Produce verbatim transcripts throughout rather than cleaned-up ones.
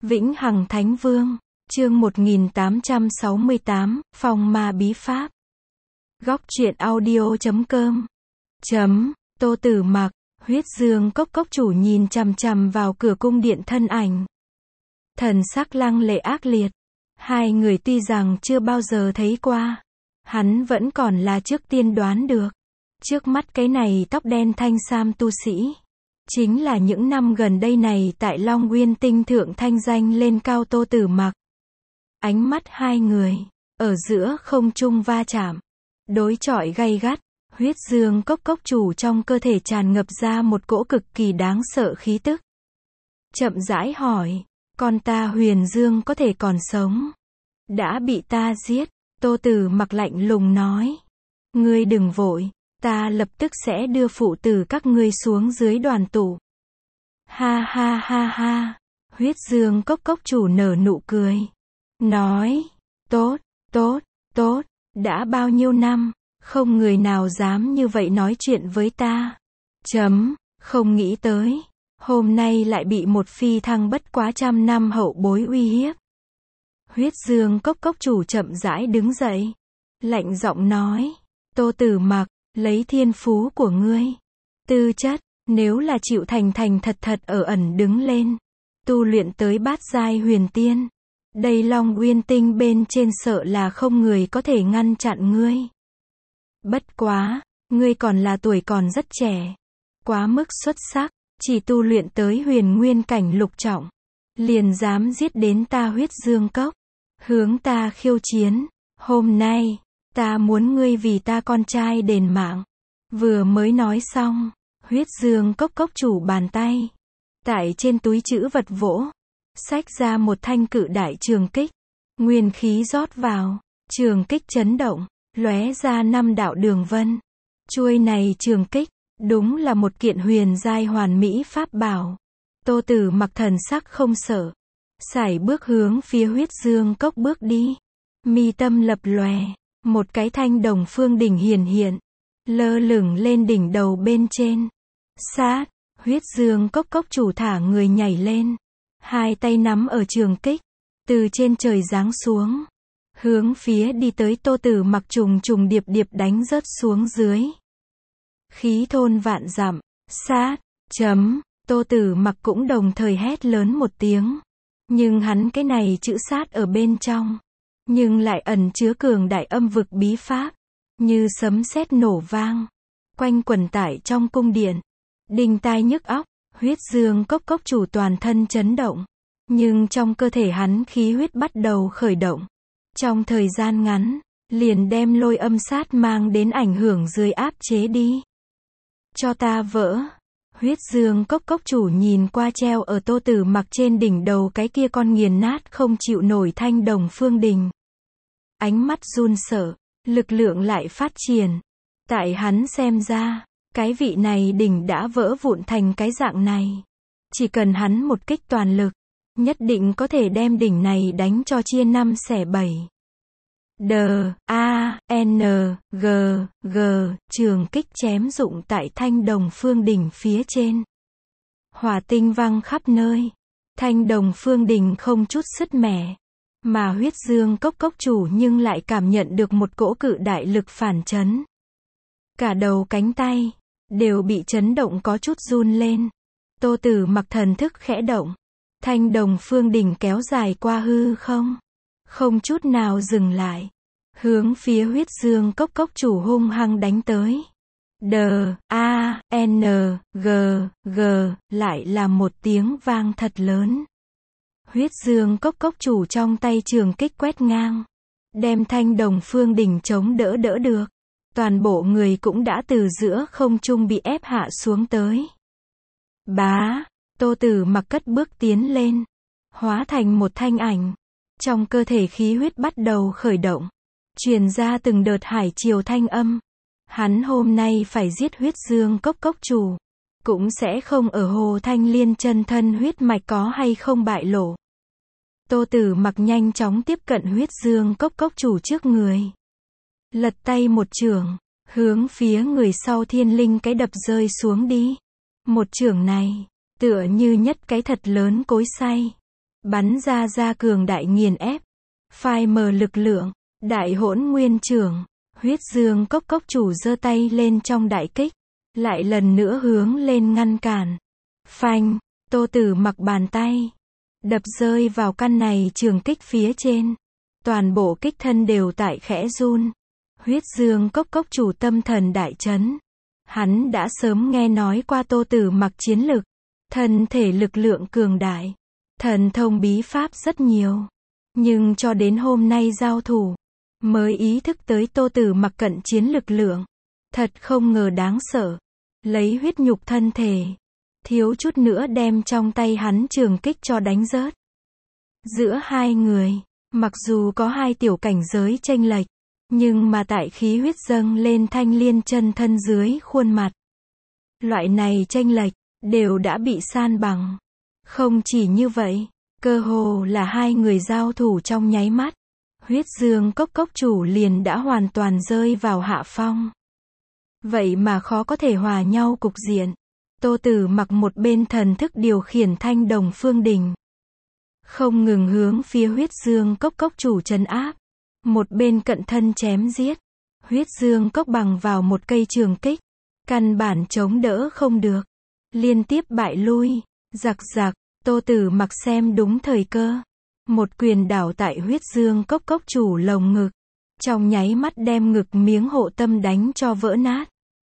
Vĩnh Hằng Thánh Vương, chương một nghìn tám trăm sáu mươi tám, Phong Ma Bí Pháp. Góc truyện audio chấm com. Chấm, Tô Tử Mặc, Huyết Dương Cốc cốc chủ nhìn chằm chằm vào cửa cung điện thân ảnh. Thần sắc lăng lệ ác liệt. Hai người tuy rằng chưa bao giờ thấy qua, hắn vẫn còn là trước tiên đoán được. Trước mắt cái này tóc đen thanh sam tu sĩ, chính là những năm gần đây này tại Long Nguyên Tinh thượng thanh danh lên cao Tô Tử Mặc. Ánh mắt hai người, ở giữa không trung va chạm, đối chọi gay gắt, Huyết Dương Cốc cốc chủ trong cơ thể tràn ngập ra một cỗ cực kỳ đáng sợ khí tức. Chậm rãi hỏi, con ta Huyền Dương có thể còn sống? Đã bị ta giết, Tô Tử Mặc lạnh lùng nói. Ngươi đừng vội, ta lập tức sẽ đưa phụ tử các ngươi xuống dưới đoàn tụ. Ha ha ha ha, Huyết Dương Cốc cốc chủ nở nụ cười. Nói, tốt, tốt, tốt, đã bao nhiêu năm, không người nào dám như vậy nói chuyện với ta. Chấm, không nghĩ tới, hôm nay lại bị một phi thăng bất quá trăm năm hậu bối uy hiếp. Huyết Dương Cốc cốc chủ chậm rãi đứng dậy, lạnh giọng nói, Tô Tử Mặc, lấy thiên phú của ngươi, tư chất, nếu là chịu thành thành thật thật ở ẩn đứng lên, tu luyện tới bát giai huyền tiên, đây Long Nguyên Tinh bên trên sợ là không người có thể ngăn chặn ngươi. Bất quá, ngươi còn là tuổi còn rất trẻ, quá mức xuất sắc, chỉ tu luyện tới huyền nguyên cảnh lục trọng, liền dám giết đến ta Huyết Dương Cốc, hướng ta khiêu chiến. Hôm nay, ta muốn ngươi vì ta con trai đền mạng. Vừa mới nói xong, Huyết Dương Cốc cốc chủ bàn tay, tại trên túi trữ vật vỗ, xách ra một thanh cự đại trường kích, nguyên khí rót vào, trường kích chấn động, lóe ra năm đạo đường vân. Chuôi này trường kích, đúng là một kiện huyền giai hoàn mỹ pháp bảo. Tô Tử Mặc thần sắc không sợ, sải bước hướng phía Huyết Dương Cốc bước đi, mi tâm lập lòe, một cái thanh đồng phương đỉnh hiển hiện, lơ lửng lên đỉnh đầu bên trên. Sát, Huyết Dương Cốc cốc chủ thả người nhảy lên, hai tay nắm ở trường kích, từ trên trời giáng xuống, hướng phía đi tới Tô Tử Mặc trùng trùng điệp điệp đánh rớt xuống dưới. Khí thôn vạn dặm, sát, chấm, Tô Tử Mặc cũng đồng thời hét lớn một tiếng. Nhưng hắn cái này chữ sát ở bên trong, nhưng lại ẩn chứa cường đại âm vực bí pháp, như sấm sét nổ vang, quanh quẩn tại trong cung điện, đinh tai nhức óc. Huyết Dương Cốc cốc chủ toàn thân chấn động, nhưng trong cơ thể hắn khí huyết bắt đầu khởi động. Trong thời gian ngắn, liền đem lôi âm sát mang đến ảnh hưởng dưới áp chế đi. Cho ta vỡ. Huyết Dương Cốc cốc chủ nhìn qua treo ở Tô Tử Mặc trên đỉnh đầu cái kia con nghiền nát không chịu nổi thanh đồng phương đình. Ánh mắt run sợ, lực lượng lại phát triển. Tại hắn xem ra, cái vị này đỉnh đã vỡ vụn thành cái dạng này. Chỉ cần hắn một kích toàn lực, nhất định có thể đem đỉnh này đánh cho chia năm xẻ bảy. D, A, N, G, G, trường kích chém rụng tại thanh đồng phương đỉnh phía trên. Hỏa tinh văng khắp nơi. Thanh đồng phương đỉnh không chút sứt mẻ. Mà Huyết Dương Cốc cốc chủ nhưng lại cảm nhận được một cỗ cự đại lực phản chấn. Cả đầu cánh tay, đều bị chấn động có chút run lên. Tô Tử Mặc thần thức khẽ động. Thanh đồng phương đỉnh kéo dài qua hư không. Không chút nào dừng lại. Hướng phía Huyết Dương Cốc cốc chủ hung hăng đánh tới. D, A, N, G, G, lại là một tiếng vang thật lớn. Huyết Dương Cốc cốc chủ trong tay trường kích quét ngang, đem thanh đồng phương đỉnh chống đỡ đỡ được. Toàn bộ người cũng đã từ giữa không trung bị ép hạ xuống tới. Bá, Tô Tử Mặc cất bước tiến lên, hóa thành một thanh ảnh. Trong cơ thể khí huyết bắt đầu khởi động, truyền ra từng đợt hải triều thanh âm. Hắn hôm nay phải giết Huyết Dương Cốc cốc chủ, cũng sẽ không ở Hồ Thanh Liên chân thân huyết mạch có hay không bại lộ. Tô Tử Mặc nhanh chóng tiếp cận Huyết Dương Cốc cốc chủ trước người, lật tay một chưởng, hướng phía người sau thiên linh cái đập rơi xuống đi. Một chưởng này, tựa như nhất cái thật lớn cối xay, bắn ra ra cường đại nghiền ép, phai mờ lực lượng, đại hỗn nguyên trưởng, huyết dương cốc cốc chủ giơ tay lên trong đại kích, lại lần nữa hướng lên ngăn cản. Phanh, Tô Tử Mặc bàn tay, đập rơi vào căn này trường kích phía trên. Toàn bộ kích thân đều tại khẽ run. Huyết dương cốc cốc chủ tâm thần đại chấn. Hắn đã sớm nghe nói qua Tô Tử Mặc chiến lực, thân thể lực lượng cường đại, thần thông bí pháp rất nhiều. Nhưng cho đến hôm nay giao thủ, mới ý thức tới Tô Tử Mặc cận chiến lực lượng. Thật không ngờ đáng sợ. Lấy huyết nhục thân thể, thiếu chút nữa đem trong tay hắn trường kích cho đánh rớt. Giữa hai người, mặc dù có hai tiểu cảnh giới chênh lệch, nhưng mà tại khí huyết dâng lên thanh liên chân thân dưới khuôn mặt, loại này chênh lệch đều đã bị san bằng. Không chỉ như vậy, cơ hồ là hai người giao thủ trong nháy mắt, huyết dương cốc cốc chủ liền đã hoàn toàn rơi vào hạ phong. Vậy mà khó có thể hòa nhau cục diện. Tô Tử Mặc một bên thần thức điều khiển thanh đồng phương đình, không ngừng hướng phía huyết dương cốc cốc chủ trấn áp, một bên cận thân chém giết. Huyết dương cốc bằng vào một cây trường kích, căn bản chống đỡ không được, liên tiếp bại lui. Giặc giặc, Tô Tử Mặc xem đúng thời cơ, một quyền đảo tại huyết dương cốc cốc chủ lồng ngực, trong nháy mắt đem ngực miếng hộ tâm đánh cho vỡ nát.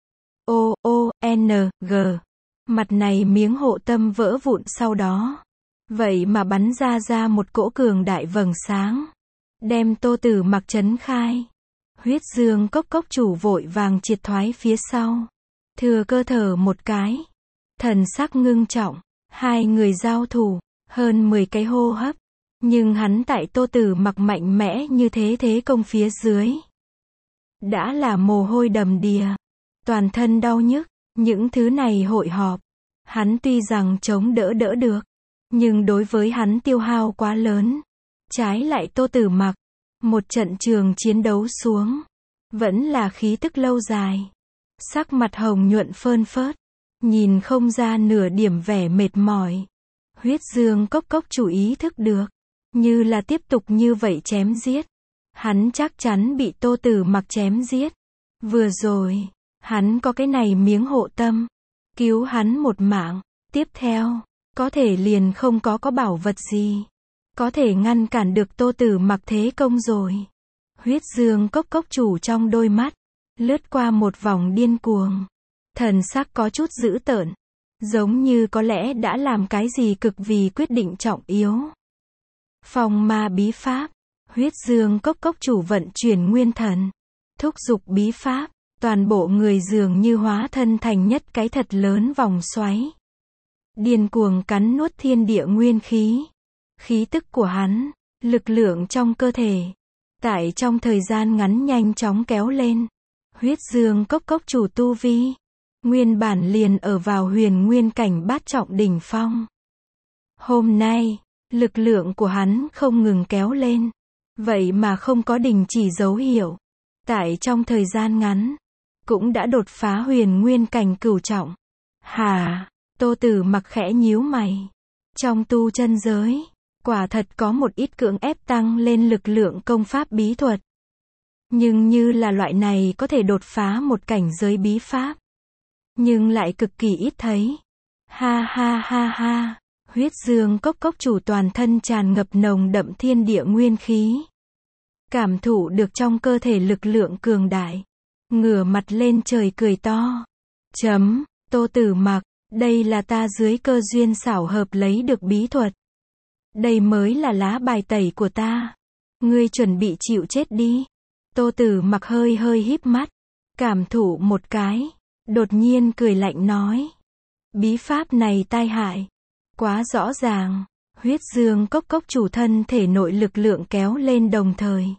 O O N G, mặt này miếng hộ tâm vỡ vụn sau đó, vậy mà bắn ra ra một cỗ cường đại vầng sáng, đem Tô Tử Mặc chấn khai. Huyết dương cốc cốc chủ vội vàng triệt thoái phía sau, thừa cơ thở một cái, thần sắc ngưng trọng. Hai người giao thủ hơn mười cái hô hấp, nhưng hắn tại Tô Tử Mặc mạnh mẽ như thế thế công phía dưới, đã là mồ hôi đầm đìa, toàn thân đau nhức. Những thứ này hội họp, hắn tuy rằng chống đỡ đỡ được, nhưng đối với hắn tiêu hao quá lớn. Trái lại Tô Tử Mặc, một trận trường chiến đấu xuống, vẫn là khí tức lâu dài, sắc mặt hồng nhuận phơn phớt, nhìn không ra nửa điểm vẻ mệt mỏi. Huyết dương cốc cốc chủ ý thức được, như là tiếp tục như vậy chém giết, hắn chắc chắn bị Tô Tử Mặc chém giết. Vừa rồi, hắn có cái này miếng hộ tâm, cứu hắn một mạng, tiếp theo, có thể liền không có có bảo vật gì, có thể ngăn cản được Tô Tử Mặc thế công rồi. Huyết dương cốc cốc chủ trong đôi mắt, lướt qua một vòng điên cuồng, thần sắc có chút dữ tợn, giống như có lẽ đã làm cái gì cực vì quyết định trọng yếu. Phong ma bí pháp, huyết dương cốc cốc chủ vận chuyển nguyên thần, thúc giục bí pháp, toàn bộ người dường như hóa thân thành nhất cái thật lớn vòng xoáy, điên cuồng cắn nuốt thiên địa nguyên khí. Khí tức của hắn, lực lượng trong cơ thể, tại trong thời gian ngắn nhanh chóng kéo lên. Huyết dương cốc cốc chủ tu vi, nguyên bản liền ở vào huyền nguyên cảnh bát trọng đỉnh phong. Hôm nay, lực lượng của hắn không ngừng kéo lên, vậy mà không có đình chỉ dấu hiệu. Tại trong thời gian ngắn, cũng đã đột phá huyền nguyên cảnh cửu trọng. Hà, Tô Tử Mặc khẽ nhíu mày. Trong tu chân giới, quả thật có một ít cưỡng ép tăng lên lực lượng công pháp bí thuật. Nhưng như là loại này có thể đột phá một cảnh giới bí pháp, nhưng lại cực kỳ ít thấy. Ha ha ha ha, huyết dương cốc cốc chủ toàn thân tràn ngập nồng đậm thiên địa nguyên khí. Cảm thụ được trong cơ thể lực lượng cường đại, ngửa mặt lên trời cười to. Chấm, Tô Tử Mặc, đây là ta dưới cơ duyên xảo hợp lấy được bí thuật. Đây mới là lá bài tẩy của ta. Ngươi chuẩn bị chịu chết đi. Tô Tử Mặc hơi hơi híp mắt, cảm thụ một cái, đột nhiên cười lạnh nói. Bí pháp này tai hại, quá rõ ràng. Huyết dương cốc cốc chủ thân thể nội lực lượng kéo lên đồng thời.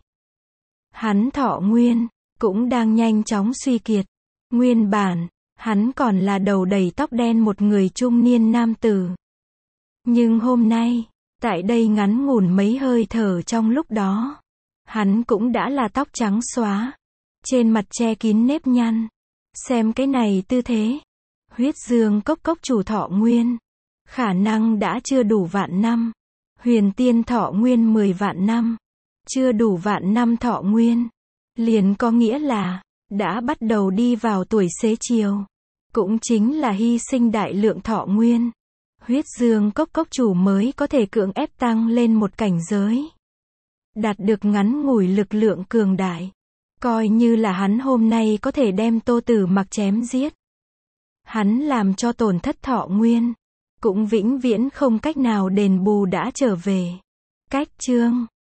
Hắn thọ nguyên, cũng đang nhanh chóng suy kiệt. Nguyên bản, hắn còn là đầu đầy tóc đen một người trung niên nam tử. Nhưng hôm nay, tại đây ngắn ngủn mấy hơi thở trong lúc đó, hắn cũng đã là tóc trắng xóa, trên mặt che kín nếp nhăn. Xem cái này tư thế, huyết dương cốc cốc chủ thọ nguyên, khả năng đã chưa đủ vạn năm. Huyền tiên thọ nguyên mười vạn năm. Chưa đủ vạn năm thọ nguyên. Liền có nghĩa là, đã bắt đầu đi vào tuổi xế chiều. Cũng chính là hy sinh đại lượng thọ nguyên. Huyết dương cốc cốc chủ mới có thể cưỡng ép tăng lên một cảnh giới. Đạt được ngắn ngủi lực lượng cường đại. Coi như là hắn hôm nay có thể đem Tô Tử Mặc chém giết. Hắn làm cho tổn thất thọ nguyên. Cũng vĩnh viễn không cách nào đền bù đã trở về. Cách chương